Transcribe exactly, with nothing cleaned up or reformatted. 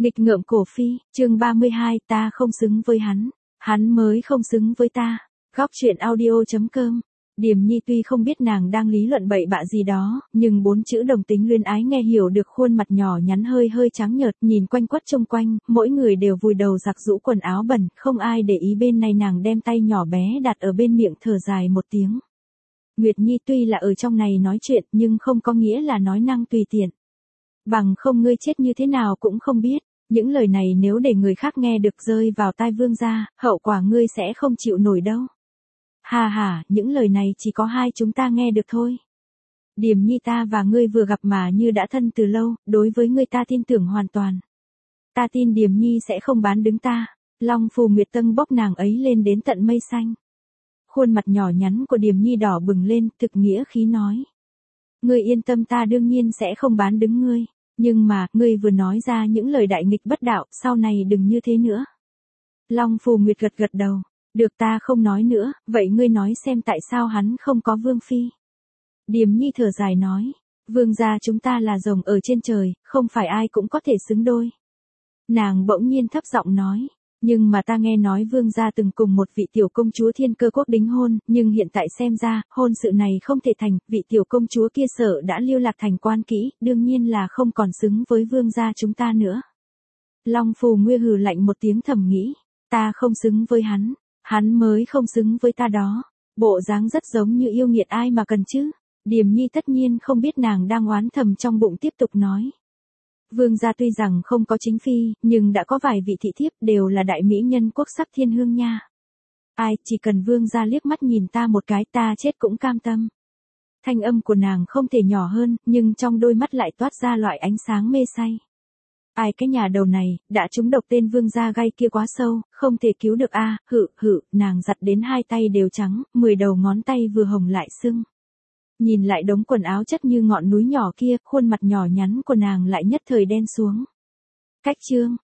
Nghịch ngợm cổ phi, chương ba mươi hai, ta không xứng với hắn, hắn mới không xứng với ta. Góc truyện audio chấm com. Điềm Nhi tuy không biết nàng đang lý luận bậy bạ gì đó, nhưng bốn chữ đồng tính luyến ái nghe hiểu được. Khuôn mặt nhỏ nhắn hơi hơi trắng nhợt, nhìn quanh quất xung quanh, mỗi người đều vùi đầu giặt giũ quần áo bẩn, không ai để ý. Bên này nàng đem tay nhỏ bé đặt ở bên miệng, thở dài một tiếng. Nguyệt Nhi tuy là ở trong này nói chuyện, nhưng không có nghĩa là nói năng tùy tiện. Bằng không ngươi chết như thế nào cũng không biết. Những lời này nếu để người khác nghe được rơi vào tai vương gia, hậu quả ngươi sẽ không chịu nổi đâu. Hà hà, những lời này chỉ có hai chúng ta nghe được thôi. Điềm Nhi, ta và ngươi vừa gặp mà như đã thân từ lâu, đối với ngươi ta tin tưởng hoàn toàn. Ta tin Điềm Nhi sẽ không bán đứng ta. Long Phù Nguyệt Tâng bốc nàng ấy lên đến tận mây xanh. Khuôn mặt nhỏ nhắn của Điềm Nhi đỏ bừng lên, thực nghĩa khí nói. Ngươi yên tâm, ta đương nhiên sẽ không bán đứng ngươi. Nhưng mà, ngươi vừa nói ra những lời đại nghịch bất đạo, sau này đừng như thế nữa. Long Phù Nguyệt gật gật đầu. Được, ta không nói nữa, vậy ngươi nói xem tại sao hắn không có vương phi. Điềm Nhi thở dài nói. Vương gia chúng ta là rồng ở trên trời, không phải ai cũng có thể xứng đôi. Nàng bỗng nhiên thấp giọng nói. Nhưng mà ta nghe nói vương gia từng cùng một vị tiểu công chúa Thiên Cơ Quốc đính hôn, nhưng hiện tại xem ra, hôn sự này không thể thành, vị tiểu công chúa kia sợ đã lưu lạc thành quan kỹ, đương nhiên là không còn xứng với vương gia chúng ta nữa. Long Phù Nguy hừ lạnh một tiếng thầm nghĩ, ta không xứng với hắn, hắn mới không xứng với ta đó. Bộ dáng rất giống như yêu nghiệt, ai mà cần chứ. Điềm Nhi tất nhiên không biết nàng đang oán thầm trong bụng, tiếp tục nói. Vương gia tuy rằng không có chính phi, nhưng đã có vài vị thị thiếp, đều là đại mỹ nhân quốc sắc thiên hương nha. Ai, chỉ cần vương gia liếc mắt nhìn ta một cái, ta chết cũng cam tâm. Thanh âm của nàng không thể nhỏ hơn, nhưng trong đôi mắt lại toát ra loại ánh sáng mê say. Ai, cái nhà đầu này, đã trúng độc tên vương gia gay kia quá sâu, không thể cứu được a. À, hự hự, nàng giặt đến hai tay đều trắng, mười đầu ngón tay vừa hồng lại sưng. Nhìn lại đống quần áo chất như ngọn núi nhỏ kia, khuôn mặt nhỏ nhắn của nàng lại nhất thời đen xuống. Cách chương,